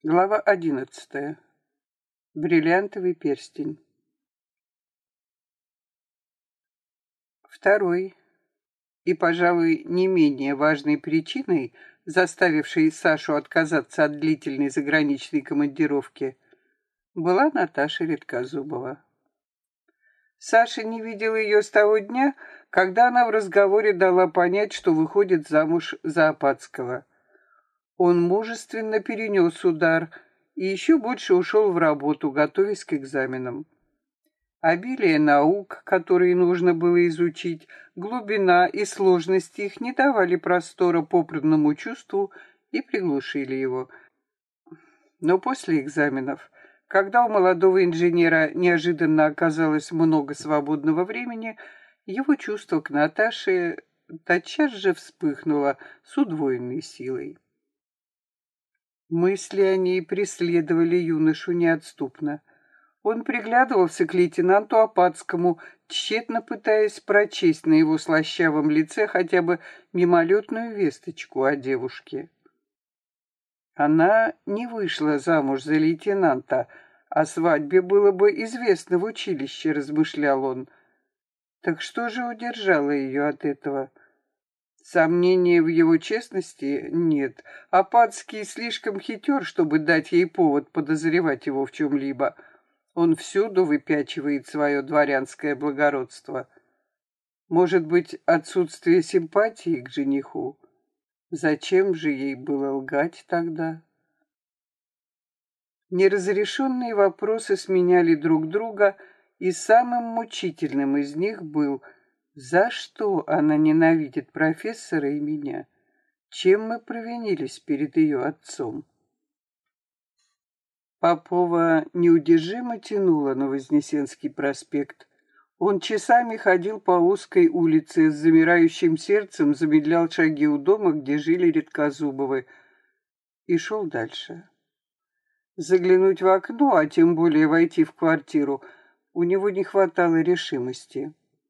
Глава 11. Бриллиантовый перстень. Второй и, пожалуй, не менее важной причиной, заставившей Сашу отказаться от длительной заграничной командировки, была Наташа Редкозубова. Саша не видел ее с того дня, когда она в разговоре дала понять, что выходит замуж за Опадского. Он мужественно перенес удар и еще больше ушел в работу, готовясь к экзаменам. Обилие наук, которые нужно было изучить, глубина и сложность их не давали простора попранному чувству и приглушили его. Но после экзаменов, когда у молодого инженера неожиданно оказалось много свободного времени, его чувство к Наташе тотчас же вспыхнуло с удвоенной силой. Мысли о ней преследовали юношу неотступно. Он приглядывался к лейтенанту Опадскому, тщетно пытаясь прочесть на его слащавом лице хотя бы мимолетную весточку о девушке. Она не вышла замуж за лейтенанта, о свадьбе было бы известно в училище, размышлял он. Так что же удержало ее от этого? Сомнения в его честности нет. Опадский слишком хитер, чтобы дать ей повод подозревать его в чем-либо. Он всюду выпячивает свое дворянское благородство. Может быть, отсутствие симпатии к жениху? Зачем же ей было лгать тогда? Неразрешенные вопросы сменяли друг друга, и самым мучительным из них был: за что она ненавидит профессора и меня? Чем мы провинились перед ее отцом? Попова неудержимо тянула на Вознесенский проспект. Он часами ходил по узкой улице, с замирающим сердцем замедлял шаги у дома, где жили Редкозубовы, и шел дальше. Заглянуть в окно, а тем более войти в квартиру, у него не хватало решимости.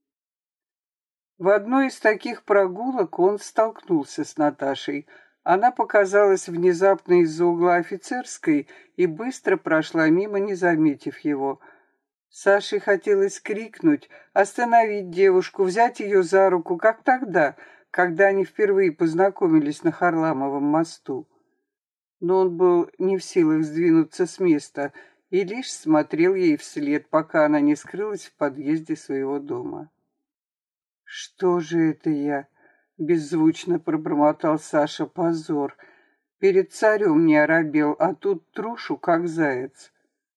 В одной из таких прогулок он столкнулся с Наташей. Она показалась внезапно из-за угла Офицерской и быстро прошла мимо, не заметив его. Саше хотелось крикнуть, остановить девушку, взять ее за руку, как тогда, когда они впервые познакомились на Харламовом мосту. Но он был не в силах сдвинуться с места и лишь смотрел ей вслед, пока она не скрылась в подъезде своего дома. «Что же это я?» — беззвучно пробормотал Саша. «Позор! Перед царем не оробел, а тут трушу, как заяц».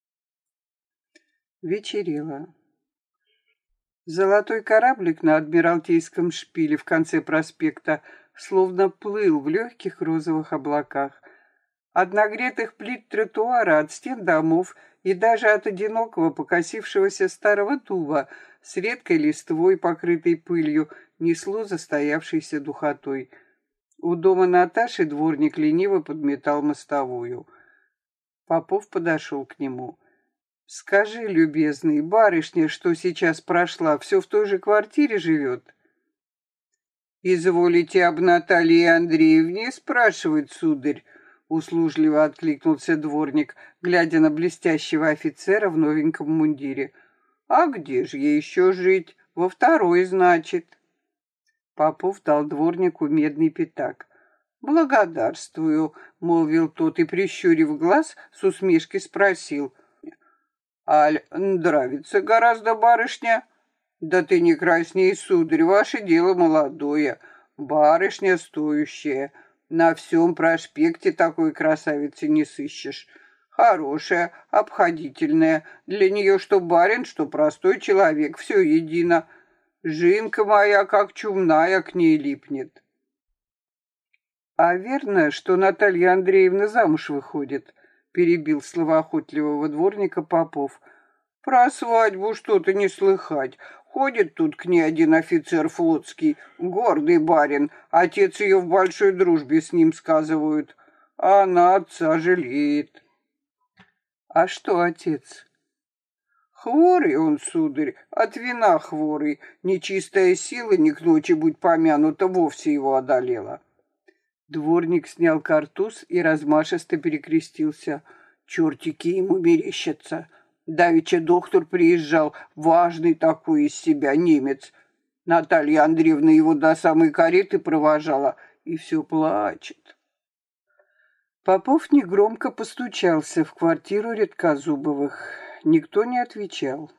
Вечерело. Золотой кораблик на Адмиралтейском шпиле в конце проспекта словно плыл в легких розовых облаках. От нагретых плит тротуара, от стен домов и даже от одинокого покосившегося старого дуба с редкой листвой, покрытой пылью, несло застоявшейся духотой. У дома Наташи дворник лениво подметал мостовую. Попов подошел к нему. «Скажи, любезный, барышня, что сейчас прошла, все в той же квартире живет?» «Изволите об Наталье Андреевне спрашивать, сударь?» Услужливо откликнулся дворник, глядя на блестящего офицера в новеньком мундире. «А где же ей еще жить? Во второй, значит». Попов дал дворнику медный пятак. «Благодарствую», — молвил тот и, прищурив глаз, с усмешкой спросил. «Аль нравится гораздо, барышня?» «Да ты не красней, сударь, ваше дело молодое, барышня стоящая. На всем проспекте такой красавицы не сыщешь. Хорошая, обходительная, для нее что барин, что простой человек, все едино. Жинка моя, как чумная, к ней липнет». «А верно, что Наталья Андреевна замуж выходит?» — перебил словоохотливого дворника Попов. «Про свадьбу что-то не слыхать. Ходит тут к ней один офицер флотский, гордый барин. Отец ее в большой дружбе с ним, сказывают. А она отца жалеет». «А что отец?» «Хворый он, сударь, от вина хворый. Нечистая сила, не к ночи будь помянута, вовсе его одолела». Дворник снял картуз и размашисто перекрестился. Чертики ему мерещатся. Давеча доктор приезжал, важный такой из себя немец. Наталья Андреевна его до самой кареты провожала и все плачет. Попов негромко постучался в квартиру Редкозубовых. Никто не отвечал.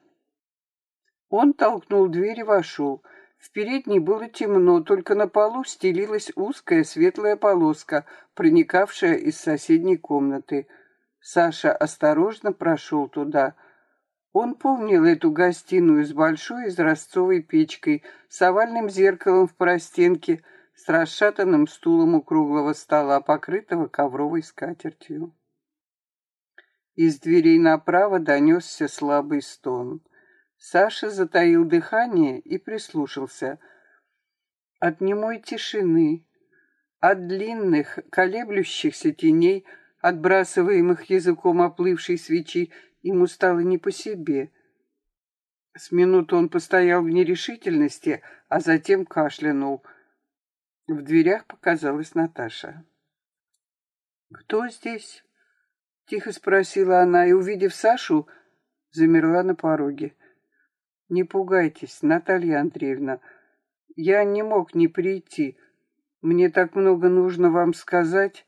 Он толкнул дверь и вошел. В передней было темно, только на полу стелилась узкая светлая полоска, проникавшая из соседней комнаты. Саша осторожно прошел туда. Он помнил эту гостиную с большой изразцовой печкой, с овальным зеркалом в простенке, с расшатанным стулом у круглого стола, покрытого ковровой скатертью. Из дверей направо донесся слабый стон. Саша затаил дыхание и прислушался. От немой тишины, от длинных, колеблющихся теней, отбрасываемых языком оплывшей свечи, ему стало не по себе. С минуту он постоял в нерешительности, а затем кашлянул. В дверях показалась Наташа. «Кто здесь?» — тихо спросила она, и, увидев Сашу, замерла на пороге. «Не пугайтесь, Наталья Андреевна, я не мог не прийти. Мне так много нужно вам сказать.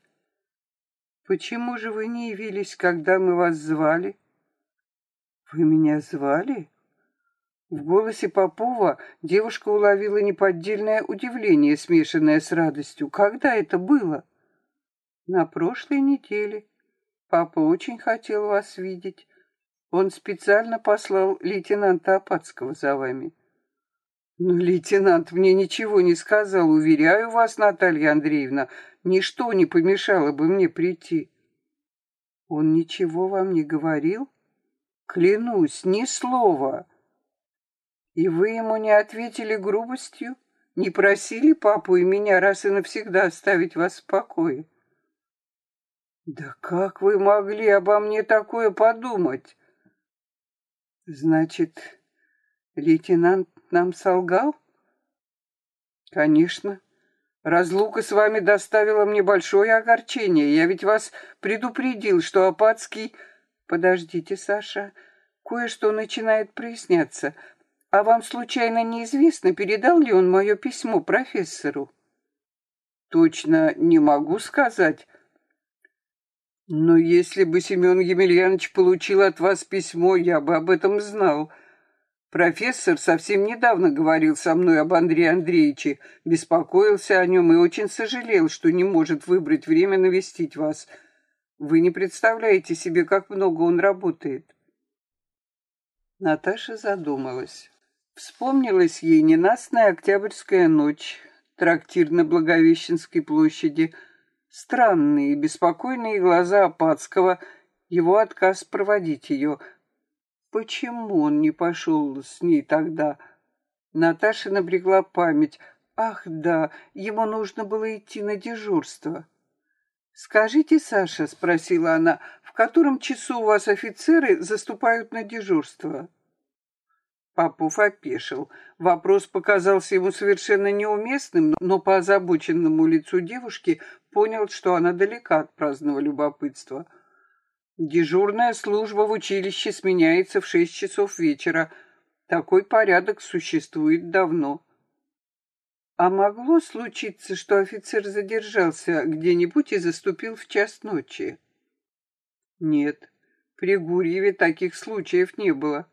Почему же вы не явились, когда мы вас звали?» «Вы меня звали?» В голосе Попова девушка уловила неподдельное удивление, смешанное с радостью. «Когда это было?» «На прошлой неделе. Папа очень хотел вас видеть. Он специально послал лейтенанта Апатского за вами». «Но лейтенант мне ничего не сказал. Уверяю вас, Наталья Андреевна, ничто не помешало бы мне прийти». «Он ничего вам не говорил?» «Клянусь, ни слова». «И вы ему не ответили грубостью? Не просили папу и меня раз и навсегда оставить вас в покое?» «Да как вы могли обо мне такое подумать?» «Значит, лейтенант нам солгал?» «Конечно. Разлука с вами доставила мне большое огорчение. Я ведь вас предупредил, что Апатский...» «Подождите, Саша, кое-что начинает проясняться. А вам случайно неизвестно, передал ли он мое письмо профессору?» «Точно не могу сказать. Но если бы Семен Емельянович получил от вас письмо, я бы об этом знал. Профессор совсем недавно говорил со мной об Андрее Андреевиче, беспокоился о нем и очень сожалел, что не может выбрать время навестить вас. Вы не представляете себе, как много он работает». Наташа задумалась. Вспомнилась ей ненастная октябрьская ночь, трактир на Благовещенской площади, странные беспокойные глаза Апатского, его отказ проводить ее. Почему он не пошел с ней тогда? Наташа напрягла память. Ах, да, ему нужно было идти на дежурство. «Скажите, Саша, — спросила она, — в котором часу у вас офицеры заступают на дежурство?» Попов опешил. Вопрос показался ему совершенно неуместным, но по озабоченному лицу девушки понял, что она далека от праздного любопытства. «Дежурная служба в училище сменяется в 6 часов вечера. Такой порядок существует давно». «А могло случиться, что офицер задержался где-нибудь и заступил в час ночи?» «Нет, при Гурьеве таких случаев не было».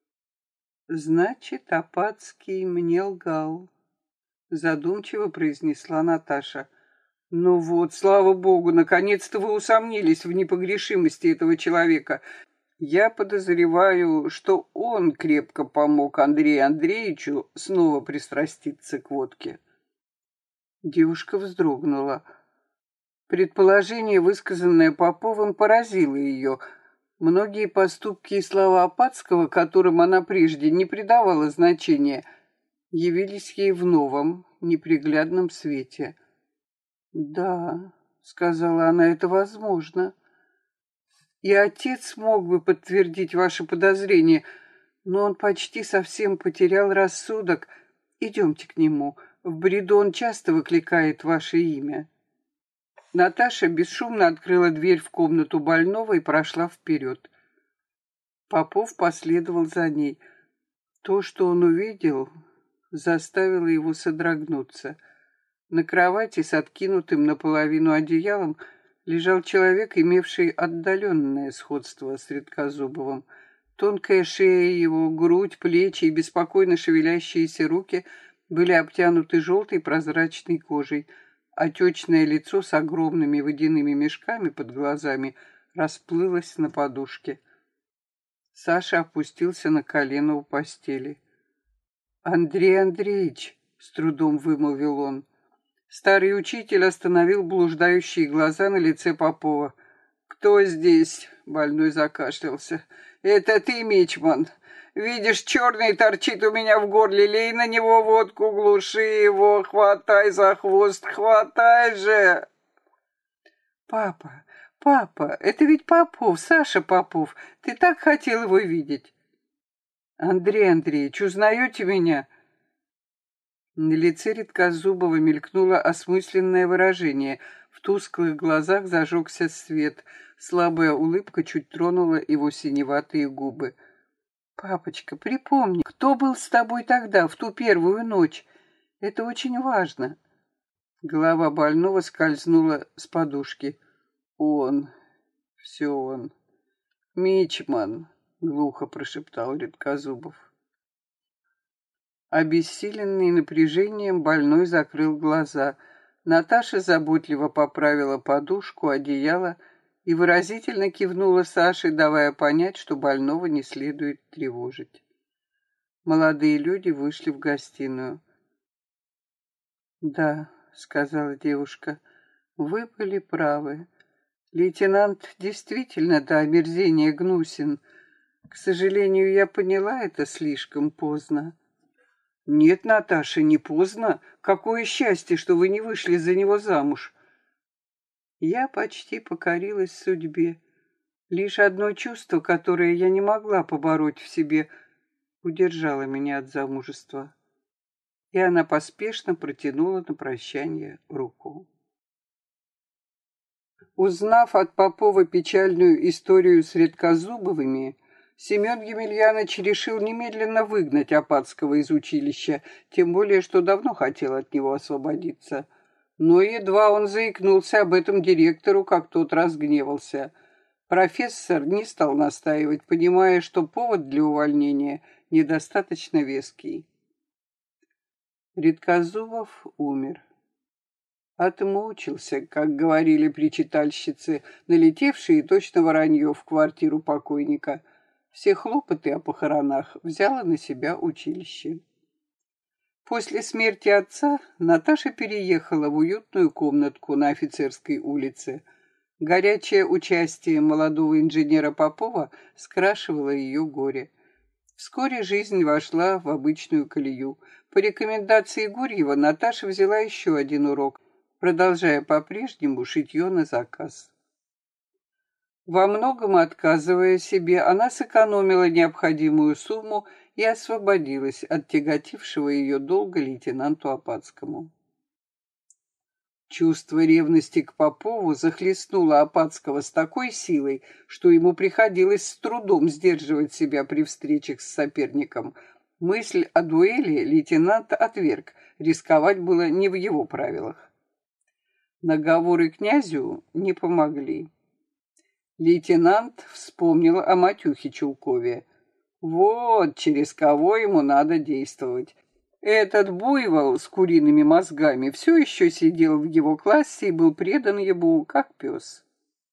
«Значит, Апатский мне лгал», — задумчиво произнесла Наташа. «Ну вот, слава богу, наконец-то вы усомнились в непогрешимости этого человека. Я подозреваю, что он крепко помог Андрею Андреевичу снова пристраститься к водке». Девушка вздрогнула. Предположение, высказанное Поповым, поразило ее. Многие поступки и слова Апатского, которым она прежде не придавала значения, явились ей в новом, неприглядном свете. «Да, — сказала она, — это возможно. И отец мог бы подтвердить ваше подозрение, но он почти совсем потерял рассудок. Идемте к нему. В бреду он часто выкликает ваше имя». Наташа бесшумно открыла дверь в комнату больного и прошла вперед. Попов последовал за ней. То, что он увидел, заставило его содрогнуться. На кровати с откинутым наполовину одеялом лежал человек, имевший отдаленное сходство с Редкозубовым. Тонкая шея его, грудь, плечи и беспокойно шевелящиеся руки были обтянуты желтой прозрачной кожей. Отечное лицо с огромными водяными мешками под глазами расплылось на подушке. Саша опустился на колено у постели. «Андрей Андреевич!» — с трудом вымолвил он. Старый учитель остановил блуждающие глаза на лице Попова. «Кто здесь?» — больной закашлялся. «Это ты, мичман. Видишь, черный торчит у меня в горле, лей на него водку, глуши его, хватай за хвост, хватай же!» Папа, это ведь Попов, Саша Попов. Ты так хотел его видеть!» «Андрей Андреевич, узнаете меня?» На лице Редкозубова мелькнуло осмысленное выражение. В тусклых глазах зажегся свет. Слабая улыбка чуть тронула его синеватые губы. «Папочка, припомни, кто был с тобой тогда, в ту первую ночь? Это очень важно». Голова больного скользнула с подушки. «Он, все он. Мичман», — глухо прошептал Редкозубов. Обессиленный напряжением, больной закрыл глаза. Наташа заботливо поправила подушку, одеяло и выразительно кивнула Саше, давая понять, что больного не следует тревожить. Молодые люди вышли в гостиную. «Да», — сказала девушка, — «вы были правы. Лейтенант действительно до омерзения гнусен. К сожалению, я поняла это слишком поздно». «Нет, Наташа, не поздно. Какое счастье, что вы не вышли за него замуж!» Я почти покорилась судьбе. Лишь одно чувство, которое я не могла побороть в себе, удержало меня от замужества. И она поспешно протянула на прощание руку. Узнав от Попова печальную историю с Редкозубовыми, Семен Емельянович решил немедленно выгнать Опадского из училища, тем более, что давно хотел от него освободиться. Но едва он заикнулся об этом директору, как тот разгневался. Профессор не стал настаивать, понимая, что повод для увольнения недостаточно веский. Редкозубов умер. Отмучился, как говорили причитальщицы, налетевшие точно воронье в квартиру покойника. Все хлопоты о похоронах взяло на себя училище. После смерти отца Наташа переехала в уютную комнатку на Офицерской улице. Горячее участие молодого инженера Попова скрашивало ее горе. Вскоре жизнь вошла в обычную колею. По рекомендации Гурьева Наташа взяла еще один урок, продолжая по-прежнему шитье на заказ. Во многом отказывая себе, она сэкономила необходимую сумму и освободилась от тяготившего ее долга лейтенанту Опадскому. Чувство ревности к Попову захлестнуло Опадского с такой силой, что ему приходилось с трудом сдерживать себя при встречах с соперником. Мысль о дуэли лейтенант отверг, рисковать было не в его правилах. Наговоры князю не помогли. Лейтенант вспомнил о Матюхе Чулкове. Вот через кого ему надо действовать. Этот буйвол с куриными мозгами все еще сидел в его классе и был предан ему, как пес.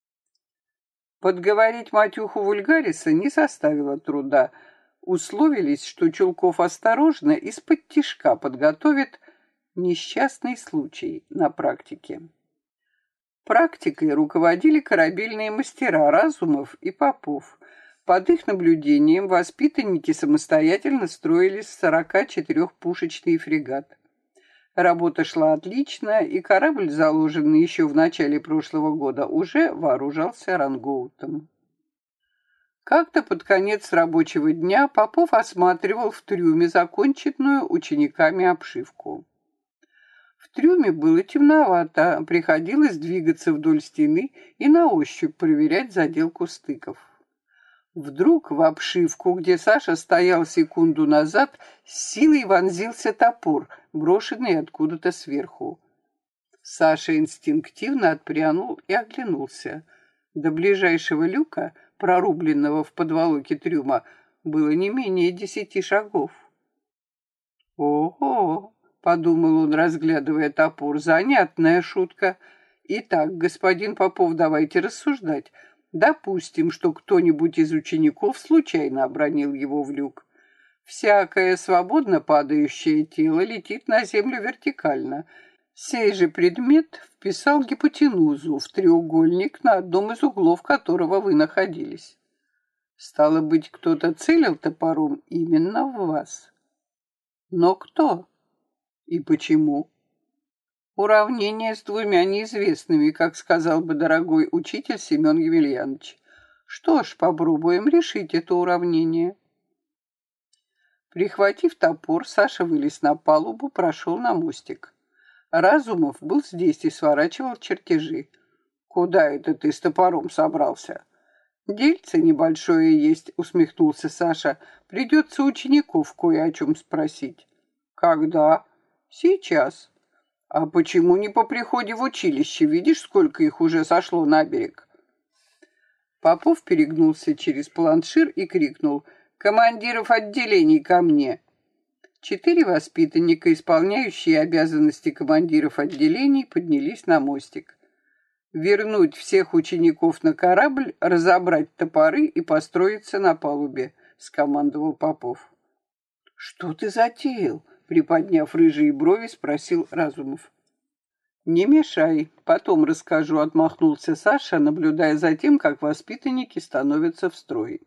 Подговорить Матюху Вульгариса не составило труда. Условились, что Чулков осторожно из-под тишка подготовит несчастный случай на практике. Практикой руководили корабельные мастера Разумов и Попов. Под их наблюдением воспитанники самостоятельно строили 44-пушечный фрегат. Работа шла отлично, и корабль, заложенный еще в начале прошлого года, уже вооружался рангоутом. Как-то под конец рабочего дня Попов осматривал в трюме законченную учениками обшивку. В трюме было темновато, приходилось двигаться вдоль стены и на ощупь проверять заделку стыков. Вдруг в обшивку, где Саша стоял секунду назад, с силой вонзился топор, брошенный откуда-то сверху. Саша инстинктивно отпрянул и оглянулся. До ближайшего люка, прорубленного в подволоке трюма, было не менее 10 шагов. «Ого!» — подумал он, разглядывая топор. «Занятная шутка. Итак, господин Попов, давайте рассуждать. Допустим, что кто-нибудь из учеников случайно обронил его в люк. Всякое свободно падающее тело летит на землю вертикально. Сей же предмет вписал гипотенузу в треугольник, на одном из углов которого вы находились. Стало быть, кто-то целил топором именно в вас. Но кто? И почему? Уравнение с двумя неизвестными, как сказал бы дорогой учитель Семен Емельянович. Что ж, попробуем решить это уравнение. Прихватив топор, Саша вылез на палубу, прошел на мостик. Разумов был здесь и сворачивал чертежи. «Куда это ты с топором собрался?» «Дельце небольшое есть», — усмехнулся Саша. «Придется учеников кое о чем спросить». «Когда?» «Сейчас». «А почему не по приходе в училище? Видишь, сколько их уже сошло на берег?» Попов перегнулся через планшир и крикнул: «Командиров отделений ко мне!» 4 воспитанника, исполняющие обязанности командиров отделений, поднялись на мостик. «Вернуть всех учеников на корабль, разобрать топоры и построиться на палубе», — скомандовал Попов. «Что ты затеял?» — приподняв рыжие брови, спросил Разумов. «Не мешай, потом расскажу», — отмахнулся Саша, наблюдая за тем, как воспитанники становятся в строй.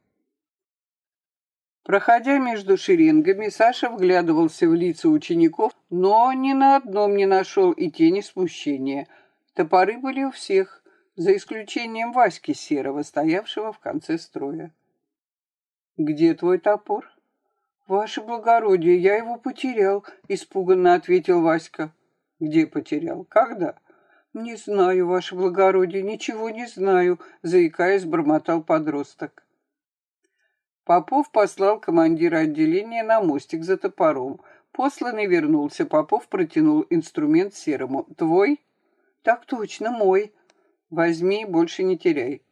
Проходя между шеренгами, Саша вглядывался в лица учеников, но ни на одном не нашел и тени смущения. Топоры были у всех, за исключением Васьки Серого, стоявшего в конце строя. «Где твой топор?» «Ваше благородие, я его потерял», — испуганно ответил Васька. «Где потерял? Когда?» «Не знаю, ваше благородие, ничего не знаю», — заикаясь, бормотал подросток. Попов послал командира отделения на мостик за топором. Посланный вернулся. Попов протянул инструмент Серому. «Твой?» «Так точно, мой». «Возьми, больше не теряй».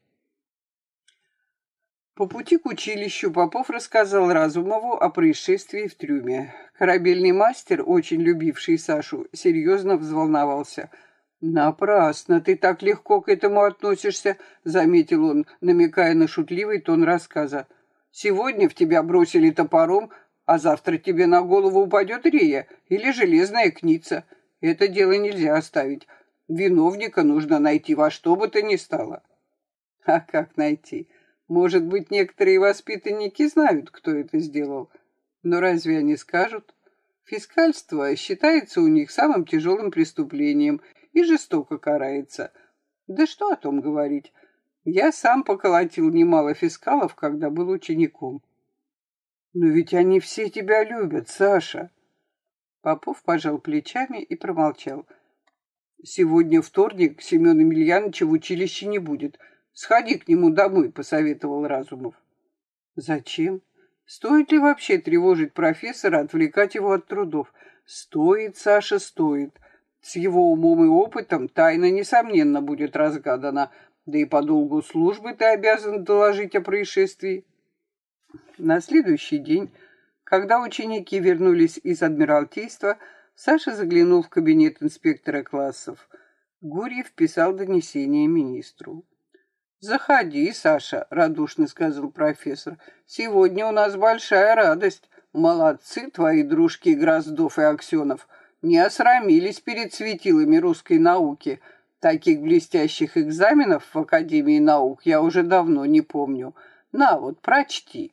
По пути к училищу Попов рассказал Разумову о происшествии в трюме. Корабельный мастер, очень любивший Сашу, серьезно взволновался. «Напрасно ты так легко к этому относишься», — заметил он, намекая на шутливый тон рассказа. «Сегодня в тебя бросили топором, а завтра тебе на голову упадет рея или железная кница. Это дело нельзя оставить. Виновника нужно найти во что бы то ни стало». «А как найти? Может быть, некоторые воспитанники знают, кто это сделал. Но разве они скажут? Фискальство считается у них самым тяжелым преступлением и жестоко карается. Да что о том говорить? Я сам поколотил немало фискалов, когда был учеником». «Но ведь они все тебя любят, Саша». Попов пожал плечами и промолчал. «Сегодня вторник, Семена Емельяновича в училище не будет. Сходи к нему домой», — посоветовал Разумов. «Зачем? Стоит ли вообще тревожить профессора, отвлекать его от трудов?» «Стоит, Саша, стоит. С его умом и опытом тайна, несомненно, будет разгадана. Да и по долгу службы ты обязан доложить о происшествии». На следующий день, когда ученики вернулись из Адмиралтейства, Саша заглянул в кабинет инспектора классов. Гурьев писал донесение министру. «Заходи, Саша», — радушно сказал профессор. «Сегодня у нас большая радость. Молодцы твои дружки Гроздов и Аксенов. Не осрамились перед светилами русской науки. Таких блестящих экзаменов в Академии наук я уже давно не помню. На вот, прочти».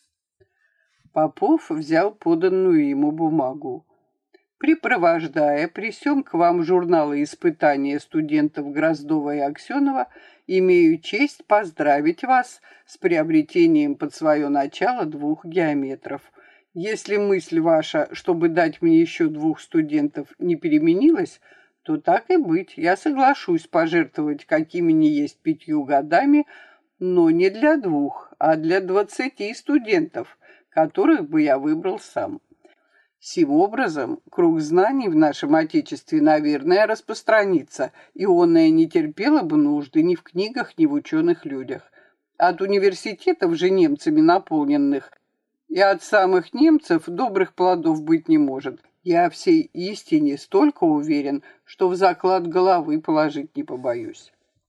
Попов взял поданную ему бумагу. «Припровождая при сём к вам журналы испытания студентов Гроздова и Аксенова, имею честь поздравить вас с приобретением под свое начало 2 геометров. Если мысль ваша, чтобы дать мне еще 2 студентов, не переменилась, то так и быть, я соглашусь пожертвовать какими ни есть 5 годами, но не для 2, а для 20 студентов, которых бы я выбрал сам. Сим образом, круг знаний в нашем Отечестве, наверное, распространится, и оное не терпело бы нужды ни в книгах, ни в ученых людях. От университетов же немцами наполненных, и от самых немцев добрых плодов быть не может. Я всей истине столько уверен, что в заклад головы положить не побоюсь.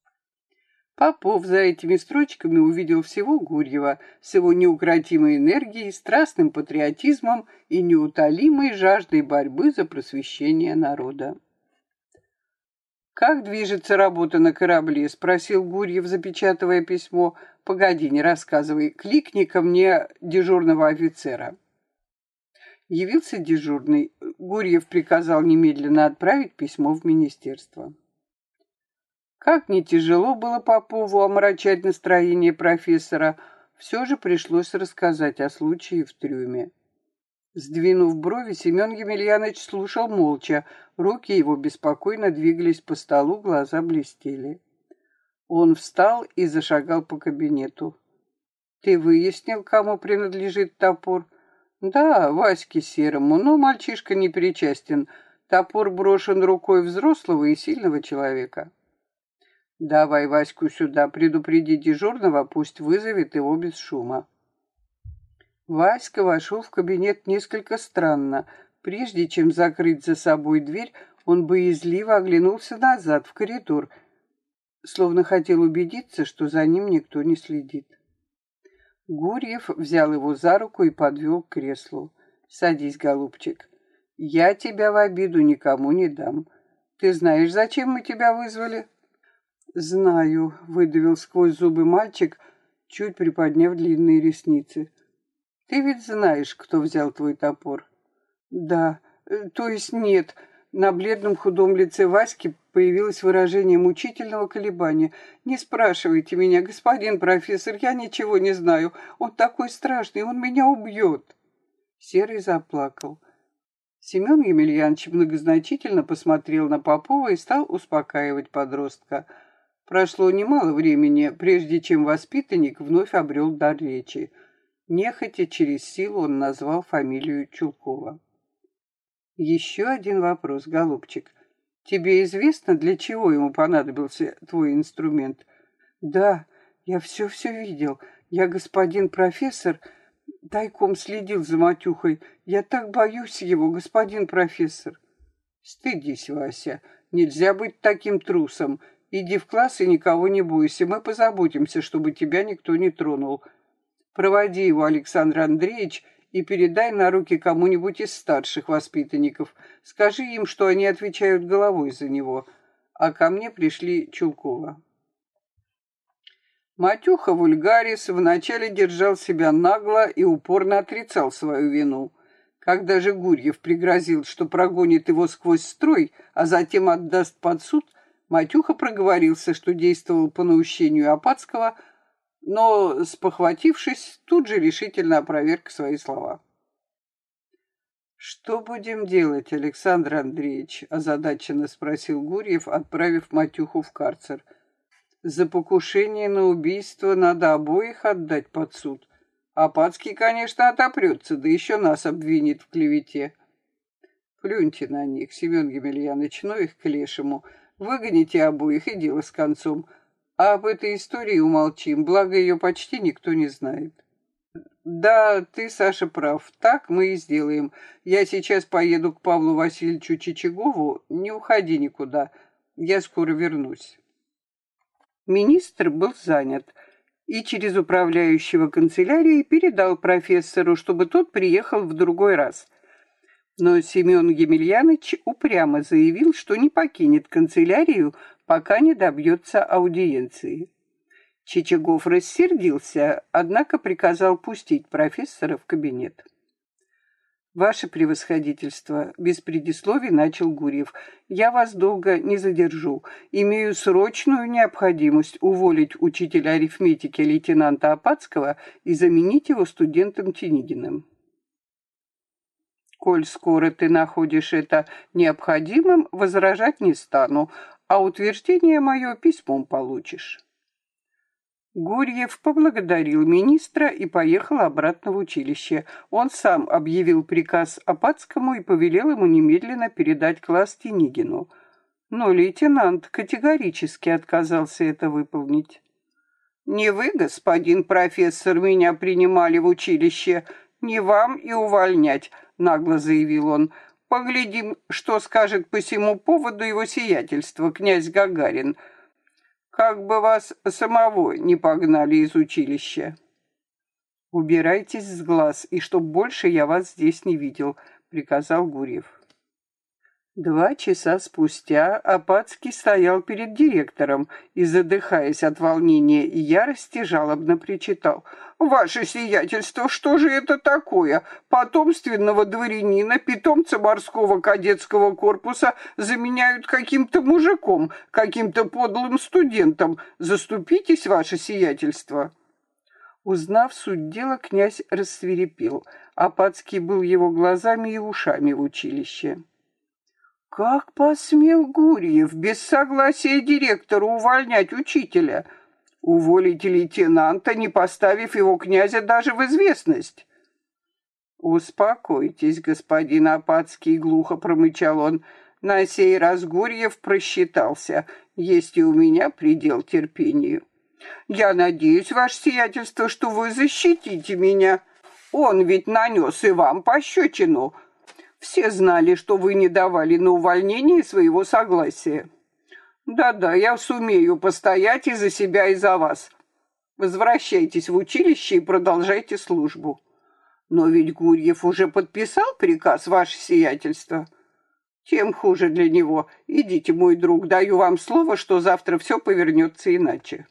Попов за этими строчками увидел всего Гурьева с его неукротимой энергией, страстным патриотизмом и неутолимой жаждой борьбы за просвещение народа. «Как движется работа на корабле?» — спросил Гурьев, запечатывая письмо. «Погоди, не рассказывай. Кликни ко мне дежурного офицера». Явился дежурный. Гурьев приказал немедленно отправить письмо в министерство. Как не тяжело было Попову омрачать настроение профессора, все же пришлось рассказать о случае в трюме. Сдвинув брови, Семен Емельянович слушал молча, руки его беспокойно двигались по столу, глаза блестели. Он встал и зашагал по кабинету. «Ты выяснил, кому принадлежит топор?» «Да, Ваське Серому, но мальчишка не причастен. Топор брошен рукой взрослого и сильного человека». «Давай Ваську сюда, предупреди дежурного, пусть вызовет его без шума». Васька вошел в кабинет несколько странно. Прежде чем закрыть за собой дверь, он боязливо оглянулся назад, в коридор, словно хотел убедиться, что за ним никто не следит. Гурьев взял его за руку и подвел к креслу. «Садись, голубчик. Я тебя в обиду никому не дам. Ты знаешь, зачем мы тебя вызвали?» «Знаю», — выдавил сквозь зубы мальчик, чуть приподняв длинные ресницы. «Ты ведь знаешь, кто взял твой топор?» «Да, то есть нет». На бледном худом лице Васьки появилось выражение мучительного колебания. «Не спрашивайте меня, господин профессор, я ничего не знаю. Он такой страшный, он меня убьет». Серый заплакал. Семен Емельянович многозначительно посмотрел на Попова и стал успокаивать подростка. Прошло немало времени, прежде чем воспитанник вновь обрел дар речи. Нехотя через силу он назвал фамилию Чулкова. «Еще один вопрос, голубчик. Тебе известно, для чего ему понадобился твой инструмент?» «Да, я все видел. Я, господин профессор, тайком следил за Матюхой. Я так боюсь его, господин профессор». «Стыдись, Вася. Нельзя быть таким трусом. Иди в класс и никого не бойся. Мы позаботимся, чтобы тебя никто не тронул. Проводи его, Александр Андреевич, и передай на руки кому-нибудь из старших воспитанников. Скажи им, что они отвечают головой за него. А ко мне пришли Чулкова». Матюха Вульгарис вначале держал себя нагло и упорно отрицал свою вину. Когда же Гурьев пригрозил, что прогонит его сквозь строй, а затем отдаст под суд, Матюха проговорился, что действовал по наущению Апатского, но, спохватившись, тут же решительно опроверг свои слова. «Что будем делать, Александр Андреевич?» — озадаченно спросил Гурьев, отправив Матюху в карцер. «За покушение на убийство надо обоих отдать под суд. Апатский, конечно, отопрется, да еще нас обвинит в клевете». «Плюньте на них, Семен Емельянович, ну их к лешему. Выгоните обоих, и дело с концом. А об этой истории умолчим, благо ее почти никто не знает». «Да, ты, Саша, прав. Так мы и сделаем. Я сейчас поеду к Павлу Васильевичу Чичагову. Не уходи никуда. Я скоро вернусь». Министр был занят и через управляющего канцелярией передал профессору, чтобы тот приехал в другой раз. Но Семен Емельянович упрямо заявил, что не покинет канцелярию, пока не добьется аудиенции. Чичагов рассердился, однако приказал пустить профессора в кабинет. «Ваше превосходительство», — без предисловий начал Гурьев, — «я вас долго не задержу. Имею срочную необходимость уволить учителя арифметики лейтенанта Апатского и заменить его студентом Тинигиным». Коль скоро ты находишь это необходимым, возражать не стану, а утверждение мое письмом получишь». Гурьев поблагодарил министра и поехал обратно в училище. Он сам объявил приказ Опатскому и повелел ему немедленно передать класс Денигину. Но лейтенант категорически отказался это выполнить. «Не вы, господин профессор, меня принимали в училище, не вам и увольнять», — нагло заявил он. «Поглядим, что скажет по сему поводу его сиятельство, князь Гагарин. Как бы вас самого не погнали из училища». «Убирайтесь с глаз, и чтоб больше я вас здесь не видел», — приказал Гурьев. 2 часа спустя Опатский стоял перед директором и, задыхаясь от волнения и ярости, жалобно причитал: «Ваше сиятельство, что же это такое? Потомственного дворянина, питомца морского кадетского корпуса заменяют каким-то мужиком, каким-то подлым студентом. Заступитесь, ваше сиятельство». Узнав суть дела, князь рассвирепел. Опатский был его глазами и ушами в училище. «Как посмел Гурьев без согласия директора увольнять учителя? Уволить лейтенанта, не поставив его князя даже в известность?» «Успокойтесь, господин Опатский», — глухо промычал он. «На сей раз Гурьев просчитался. Есть и у меня предел терпению. Я надеюсь, ваше сиятельство, что вы защитите меня. Он ведь нанес и вам пощечину. Все знали, что вы не давали на увольнение своего согласия. Да-да, я сумею постоять и за себя, и за вас. Возвращайтесь в училище и продолжайте службу». «Но ведь Гурьев уже подписал приказ, ваше сиятельство». «Тем хуже для него. Идите, мой друг, даю вам слово, что завтра все повернется иначе».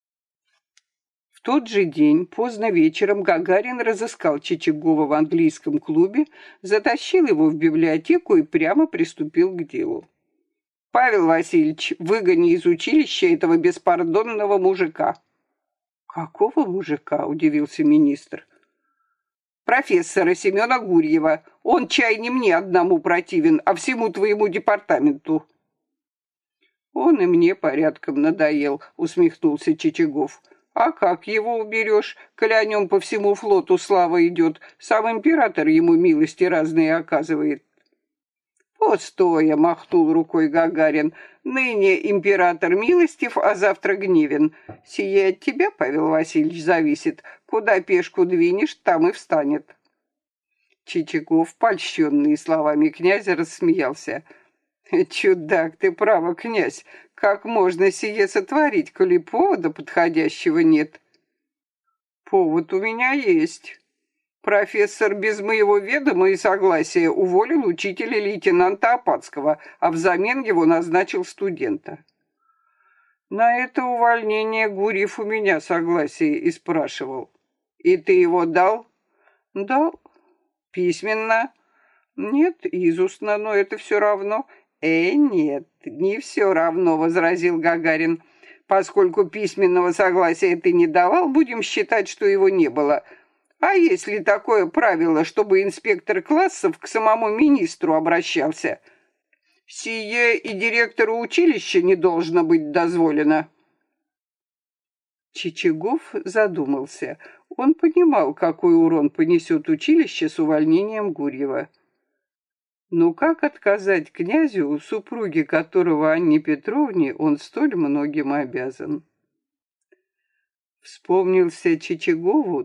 В тот же день, поздно вечером, Гагарин разыскал Чичагова в английском клубе, затащил его в библиотеку и прямо приступил к делу. «Павел Васильевич, выгони из училища этого беспардонного мужика». «Какого мужика?» – удивился министр. «Профессора Семена Гурьева. Он чай не мне одному противен, а всему твоему департаменту». «Он и мне порядком надоел», – усмехнулся Чичагов. «А как его уберешь, коли о нем по всему флоту слава идет? Сам император ему милости разные оказывает». «Пустое», — махнул рукой Гагарин. «Ныне император милостив, а завтра гневен. Сие от тебя, Павел Васильевич, зависит. Куда пешку двинешь, там и встанет». Чичагов, польщенный словами князя, рассмеялся. «Чудак ты, право, князь! Как можно сие сотворить, коли повода подходящего нет?» «Повод у меня есть. Профессор без моего ведома и согласия уволил учителя лейтенанта Опатского, а взамен его назначил студента». «На это увольнение Гурьев у меня согласие и спрашивал». «И ты его дал?» «Дал. Письменно?» «Нет, изустно, но это все равно». «Нет, не все равно», — возразил Гагарин. «Поскольку письменного согласия ты не давал, будем считать, что его не было. А если такое правило, чтобы инспектор классов к самому министру обращался? Сие и директору училища не должно быть дозволено». Чичагов задумался. Он понимал, какой урон понесет училище с увольнением Гурьева. Но как отказать князю, супруге которого Анне Петровне он столь многим обязан? Вспомнился Чичагову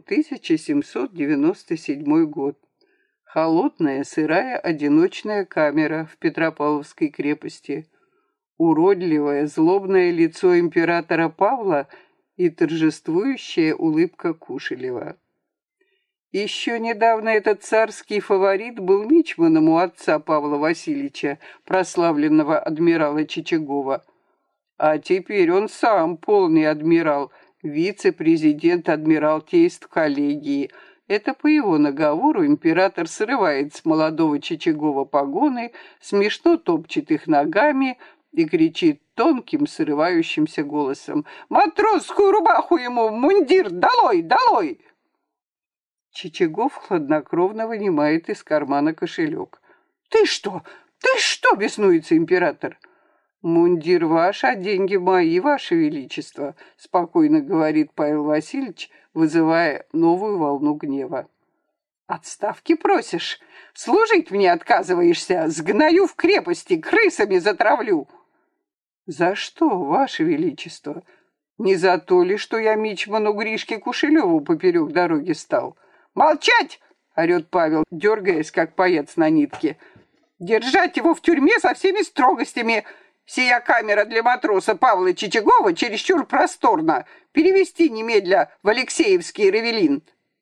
1797 год. Холодная, сырая, одиночная камера в Петропавловской крепости. Уродливое, злобное лицо императора Павла и торжествующая улыбка Кушелева. Еще недавно этот царский фаворит был мичманом у отца Павла Васильевича, прославленного адмирала Чичагова. А теперь он сам полный адмирал, вице-президент адмиралтейств коллегии. Это по его наговору император срывает с молодого Чичагова погоны, смешно топчет их ногами и кричит тонким, срывающимся голосом: «Матросскую рубаху ему, мундир, долой, долой!» Чичагов хладнокровно вынимает из кармана кошелек. «Ты что? Ты что?» — беснуется император. «Мундир ваш, а деньги мои, ваше величество», — спокойно говорит Павел Васильевич, вызывая новую волну гнева. «Отставки просишь? Служить мне отказываешься? Сгною в крепости, крысами затравлю!» «За что, ваше величество? Не за то ли, что я мичману Гришке Кушелеву поперек дороги стал?» «Молчать!» — орет Павел, дергаясь, как паяц на нитке. «Держать его в тюрьме со всеми строгостями. Сия камера для матроса Павла Чичагова чересчур просторна. Перевести немедля в Алексеевский Равелин».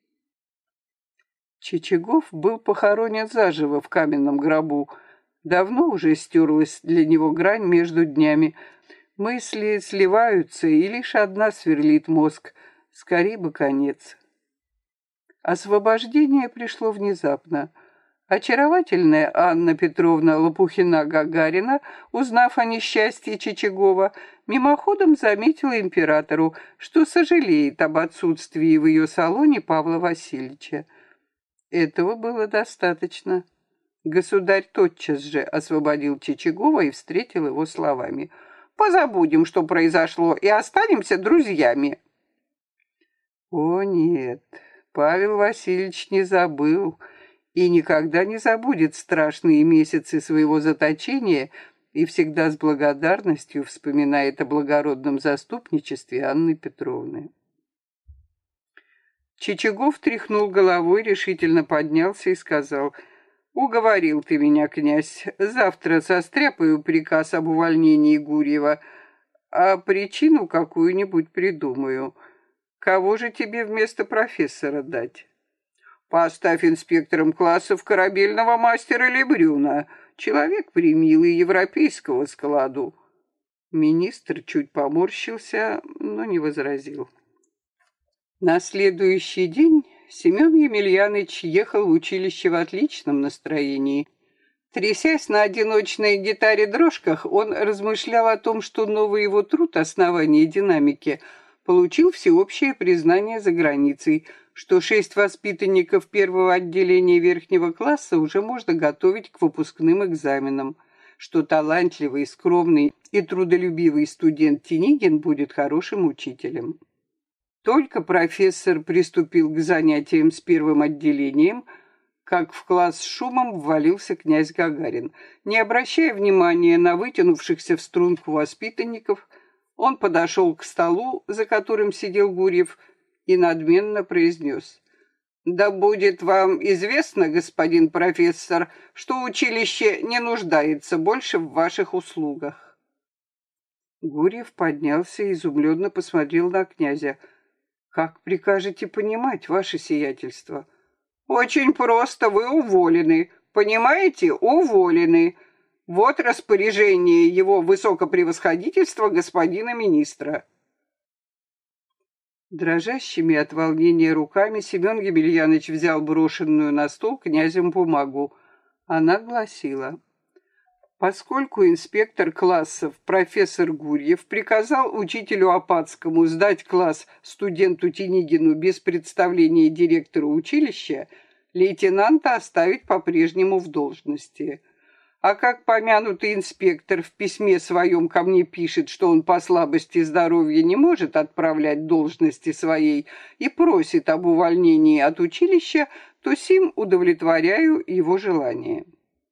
Чичагов был похоронен заживо в каменном гробу. Давно уже стерлась для него грань между днями. Мысли сливаются, и лишь одна сверлит мозг. Скорей бы конец. Освобождение пришло внезапно. Очаровательная Анна Петровна Лопухина-Гагарина, узнав о несчастье Чичагова, мимоходом заметила императору, что сожалеет об отсутствии в ее салоне Павла Васильевича. Этого было достаточно. Государь тотчас же освободил Чичагова и встретил его словами: «Позабудем, что произошло, и останемся друзьями». О нет, Павел Васильевич не забыл и никогда не забудет страшные месяцы своего заточения и всегда с благодарностью вспоминает о благородном заступничестве Анны Петровны. Чичагов тряхнул головой, решительно поднялся и сказал: «Уговорил ты меня, князь. Завтра состряпаю приказ об увольнении Гурьева, а причину какую-нибудь придумаю. Кого же тебе вместо профессора дать?» «Поставь инспектором классов корабельного мастера Лебрюна. Человек примилый, европейского складу». Министр чуть поморщился, но не возразил. На следующий день Семен Емельяныч ехал в училище в отличном настроении. Трясясь на одиночной гитаре-дрожках, он размышлял о том, что новый его труд «Основание динамики» получил всеобщее признание за границей, что 6 воспитанников первого отделения верхнего класса уже можно готовить к выпускным экзаменам, что талантливый, скромный и трудолюбивый студент Тинигин будет хорошим учителем. Только профессор приступил к занятиям с первым отделением, как в класс с шумом ввалился князь Гагарин. Не обращая внимания на вытянувшихся в струнку воспитанников, он подошел к столу, за которым сидел Гурьев, и надменно произнес: «Да будет вам известно, господин профессор, что училище не нуждается больше в ваших услугах». Гурьев поднялся и изумленно посмотрел на князя. «Как прикажете понимать, ваше сиятельство?» «Очень просто, вы уволены. Понимаете, уволены. Вот распоряжение его высокопревосходительства господина министра». Дрожащими от волнения руками Семен Емельяныч взял брошенную на стол князем бумагу. Она гласила: поскольку инспектор классов профессор Гурьев приказал учителю Опадскому сдать класс студенту Тинигину без представления директора училища, лейтенанта оставить по-прежнему в должности. А как помянутый инспектор в письме своем ко мне пишет, что он по слабости здоровья не может отправлять должности своей и просит об увольнении от училища, то сим удовлетворяю его желание.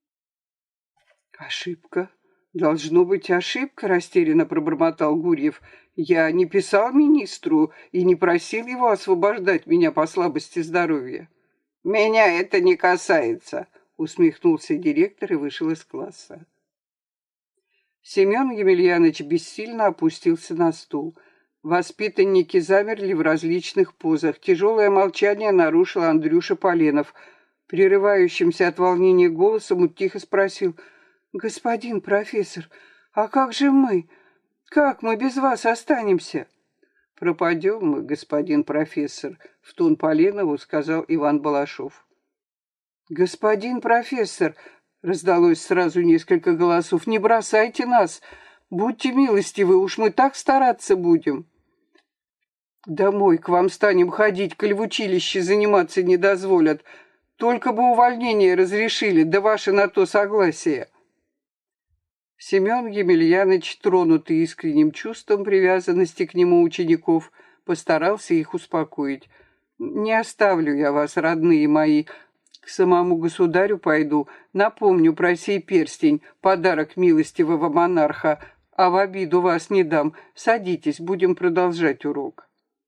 «Ошибка. Должно быть ошибка», — растерянно пробормотал Гурьев. «Я не писал министру и не просил его освобождать меня по слабости здоровья». «Меня это не касается», — усмехнулся директор и вышел из класса. Семен Емельяныч бессильно опустился на стул. Воспитанники замерли в различных позах. Тяжелое молчание нарушил Андрюша Поленов. Прерывающимся от волнения голосом он тихо спросил: «Господин профессор, а как же мы? Как мы без вас останемся?» «Пропадем мы, господин профессор», — в тон Поленову сказал Иван Балашов. «Господин профессор», — раздалось сразу несколько голосов, — «не бросайте нас. Будьте милостивы, уж мы так стараться будем». Домой к вам станем ходить, коль в училище заниматься не дозволят. Только бы увольнение разрешили, да ваше на то согласие. Семен Емельяныч, тронутый искренним чувством привязанности к нему учеников, постарался их успокоить. «Не оставлю я вас, родные мои. К самому государю пойду, напомню про сей перстень, подарок милостивого монарха, а в обиду вас не дам. Садитесь, будем продолжать урок».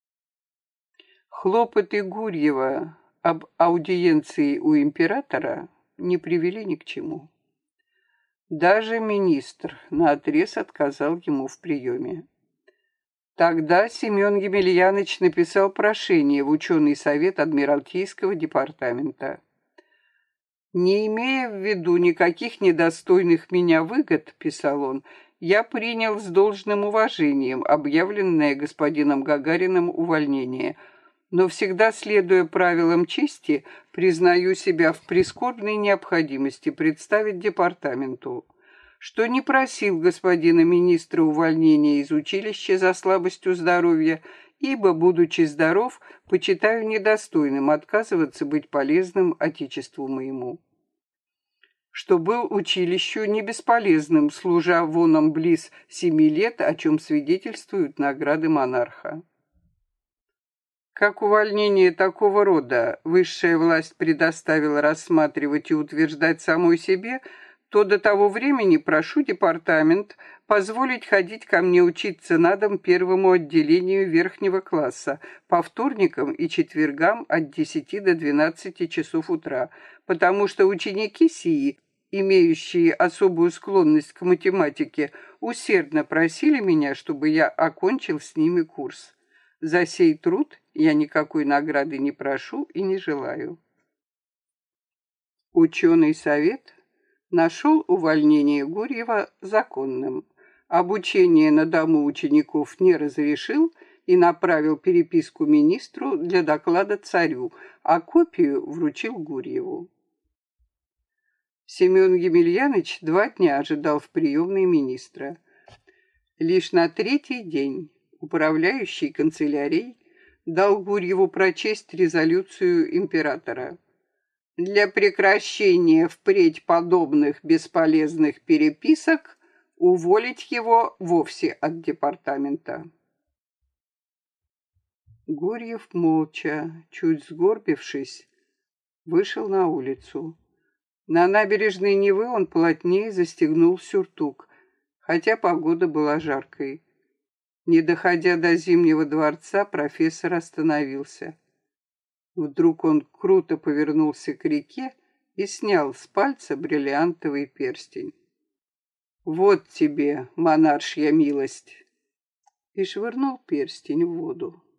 Хлопоты Гурьева об аудиенции у императора не привели ни к чему. Даже министр наотрез отказал ему в приеме. Тогда Семен Емельяныч написал прошение в ученый совет Адмиралтейского департамента. «Не имея в виду никаких недостойных меня выгод, — писал он, — я принял с должным уважением объявленное господином Гагариным увольнение, но всегда, следуя правилам чести, признаю себя в прискорбной необходимости представить департаменту, что не просил господина министра увольнения из училища за слабостью здоровья, ибо, будучи здоров, почитаю недостойным отказываться быть полезным отечеству моему. Что был училищу не бесполезным, служа воном близ 7 лет, о чем свидетельствуют награды монарха. Как увольнение такого рода высшая власть предоставила рассматривать и утверждать самой себе, то до того времени прошу департамент позволить ходить ко мне учиться на дом первому отделению верхнего класса по вторникам и четвергам от 10 до 12 часов утра, потому что ученики сии, имеющие особую склонность к математике, усердно просили меня, чтобы я окончил с ними курс. За сей труд я никакой награды не прошу и не желаю». Ученый совет нашел увольнение Гурьева законным, обучение на дому учеников не разрешил и направил переписку министру для доклада царю, а копию вручил Гурьеву. Семен Емельяныч 2 дня ожидал в приемной министра. Лишь на 3-й день управляющий канцелярией дал Гурьеву прочесть резолюцию императора. Для прекращения впредь подобных бесполезных переписок уволить его вовсе от департамента. Гурьев молча, чуть сгорбившись, вышел на улицу. На набережной Невы он плотнее застегнул сюртук, хотя погода была жаркой. Не доходя до Зимнего дворца, профессор остановился. Вдруг он круто повернулся к реке и снял с пальца бриллиантовый перстень. «Вот тебе, монаршья милость!» И швырнул перстень в воду.